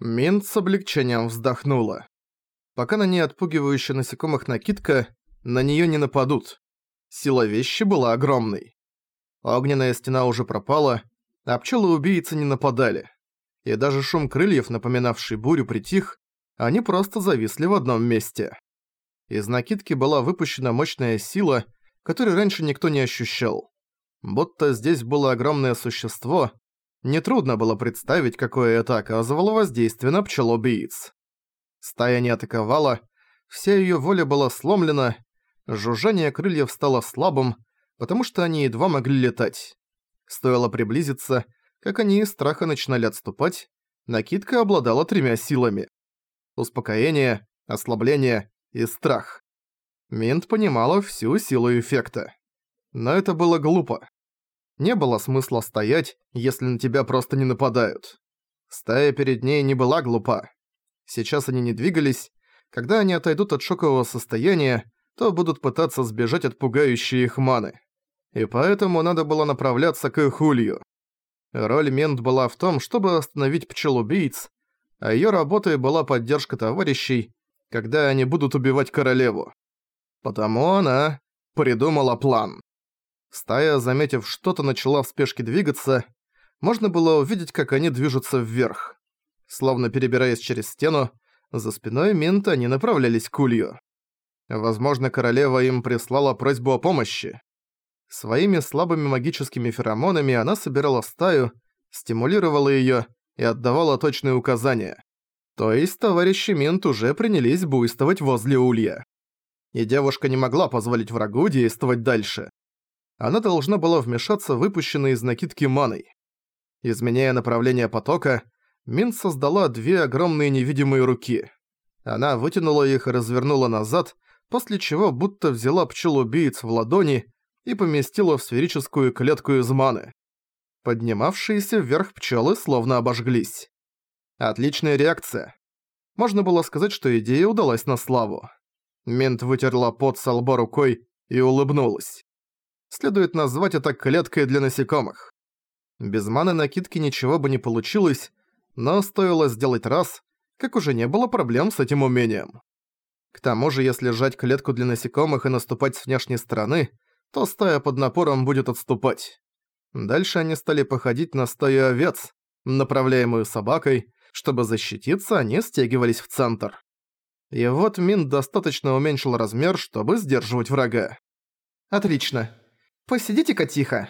Минт с облегчением вздохнула. Пока на ней отпугивающая насекомых накидка, на неё не нападут. Сила вещи была огромной. Огненная стена уже пропала, а пчелы-убийцы не нападали. И даже шум крыльев, напоминавший бурю, притих, они просто зависли в одном месте. Из накидки была выпущена мощная сила, которую раньше никто не ощущал. Будто здесь было огромное существо, нетрудно было представить, какое это оказывало воздействие на пчелобийц. Стая не атаковала, вся её воля была сломлена, жужжание крыльев стало слабым, потому что они едва могли летать. Стоило приблизиться, как они из страха начинали отступать, накидка обладала 3 силами. Успокоение, ослабление и страх. Минт понимала всю силу эффекта. Но это было глупо. Не было смысла стоять, если на тебя просто не нападают. Стая перед ней не была глупа. Сейчас они не двигались. Когда они отойдут от шокового состояния, то будут пытаться сбежать от пугающей их маны. И поэтому надо было направляться к их улью. Роль Мент была в том, чтобы остановить пчел-убийц, а её работой была поддержка товарищей, когда они будут убивать королеву. Потому она придумала план. Стая, заметив что-то, начала в спешке двигаться. Можно было увидеть, как они движутся вверх. Словно перебираясь через стену, за спиной Минта они направлялись к улью. Возможно, королева им прислала просьбу о помощи. Своими слабыми магическими феромонами она собирала стаю, стимулировала её и отдавала точные указания. То есть товарищи Минт уже принялись буйствовать возле улья. И девушка не могла позволить врагу действовать дальше. Она должна была вмешаться выпущенной из накидки маной. Изменяя направление потока, Минт создала 2 огромные невидимые руки. Она вытянула их и развернула назад, после чего будто взяла пчел-убийц в ладони и поместила в сферическую клетку из маны. Поднимавшиеся вверх пчелы словно обожглись. Отличная реакция. Можно было сказать, что идея удалась на славу. Минт вытерла пот со лба рукой и улыбнулась. Следует назвать это клеткой для насекомых. Без маны накидки ничего бы не получилось, но стоило сделать раз, как уже не было проблем с этим умением. К тому же, если сжать клетку для насекомых и наступать с внешней стороны, то стая под напором будет отступать. Дальше они стали походить на стаю овец, направляемую собакой. Чтобы защититься, они стягивались в центр. И вот Минт достаточно уменьшил размер, чтобы сдерживать врага. «Отлично. Посидите-ка тихо».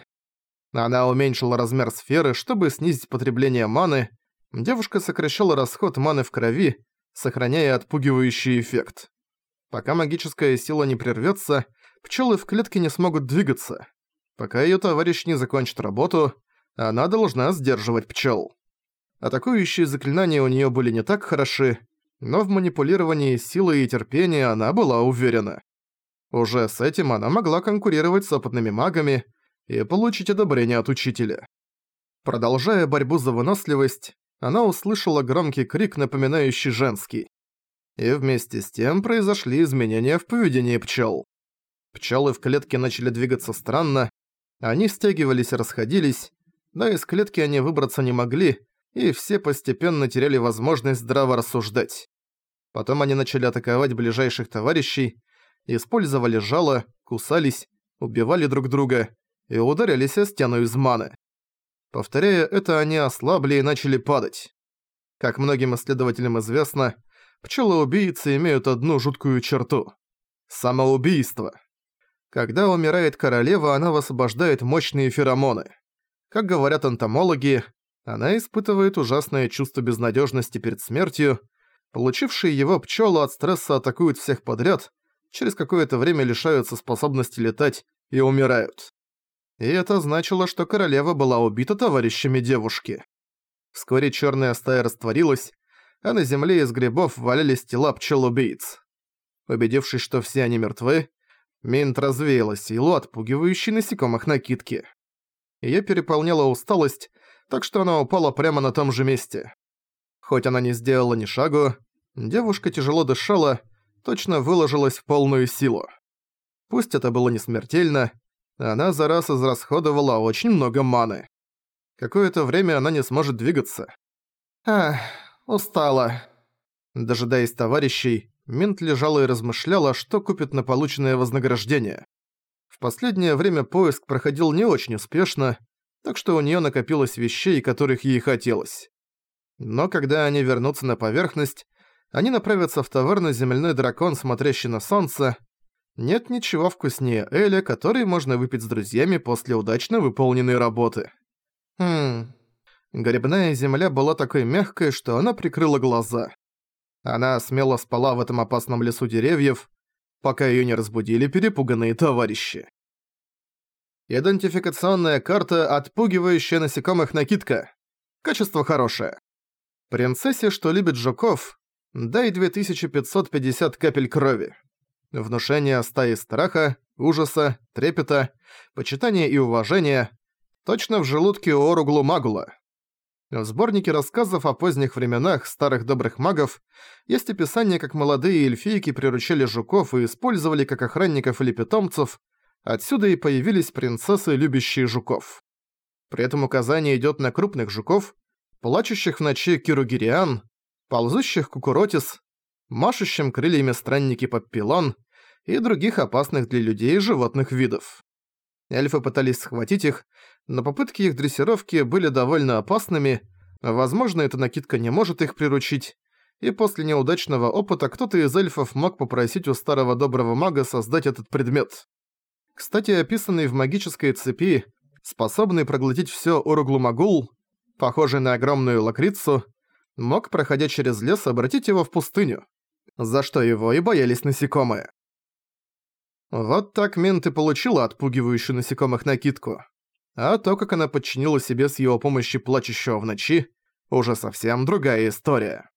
Она уменьшила размер сферы, чтобы снизить потребление маны. Девушка сокращала расход маны в крови, сохраняя отпугивающий эффект. Пока магическая сила не прервётся, пчелы в клетке не смогут двигаться. Пока её товарищ не закончит работу, она должна сдерживать пчел. Атакующие заклинания у неё были не так хороши, но в манипулировании силой и терпением она была уверена. Уже с этим она могла конкурировать с опытными магами и получить одобрение от учителя. Продолжая борьбу за выносливость, она услышала громкий крик, напоминающий женский. И вместе с тем произошли изменения в поведении пчел. Пчелы в клетке начали двигаться странно, они стягивались и расходились, но из клетки они выбраться не могли, и все постепенно теряли возможность здраво рассуждать. Потом они начали атаковать ближайших товарищей, использовали жало, кусались, убивали друг друга и ударялись о стену из маны. Повторяя это, они ослабли и начали падать. Как многим исследователям известно, пчелы-убийцы имеют одну жуткую черту – самоубийство. Когда умирает королева, она высвобождает мощные феромоны. Как говорят энтомологи, она испытывает ужасное чувство безнадежности перед смертью. Получившие его пчелы от стресса атакуют всех подряд, через какое-то время лишаются способности летать и умирают. И это значило, что королева была убита товарищами девушки. Вскоре черная стая растворилась, а на земле из грибов валялись тела пчел-убийц. Убедившись, что все они мертвы, Минт развеяла силу, отпугивающей насекомых накидки. Её переполняла усталость, так что она упала прямо на том же месте. Хоть она не сделала ни шагу, девушка тяжело дышала, точно выложилась в полную силу. Пусть это было не смертельно, она за раз израсходовала очень много маны. Какое-то время она не сможет двигаться. Устала». Дожидаясь товарищей, Минт лежала и размышляла, что купит на полученное вознаграждение. В последнее время поиск проходил не очень успешно, так что у неё накопилось вещей, которых ей хотелось. Но когда они вернутся на поверхность, они направятся в таверну «Земляной дракон, смотрящий на солнце». Нет ничего вкуснее эля, который можно выпить с друзьями после удачно выполненной работы. Грибная земля была такой мягкой, что она прикрыла глаза. Она смело спала в этом опасном лесу деревьев, пока её не разбудили перепуганные товарищи. Идентификационная карта, отпугивающая насекомых накидка. Качество хорошее. Принцессе, что любит жуков, дай 2550 капель крови. Внушение стаи страха, ужаса, трепета, почитания и уважения. Точно в желудке у Оруглу-Магула. В сборнике рассказов о поздних временах старых добрых магов есть описание, как молодые эльфийки приручили жуков и использовали как охранников или питомцев, отсюда и появились принцессы, любящие жуков. При этом указание идёт на крупных жуков, плачущих в ночи киругириан, ползущих кукуротис, машущим крыльями странники паппилон и других опасных для людей и животных видов. Эльфы пытались схватить их, но попытки их дрессировки были довольно опасными, возможно, эта накидка не может их приручить, и после неудачного опыта кто-то из эльфов мог попросить у старого доброго мага создать этот предмет. Кстати, описанный в магической цепи, способный проглотить всё Оруглу-Магул, похожий на огромную лакрицу, мог, проходя через лес, обратить его в пустыню, за что его и боялись насекомые. Вот так Минт и получила отпугивающую насекомых накидку. А то, как она подчинила себе с его помощью плачущего в ночи, уже совсем другая история.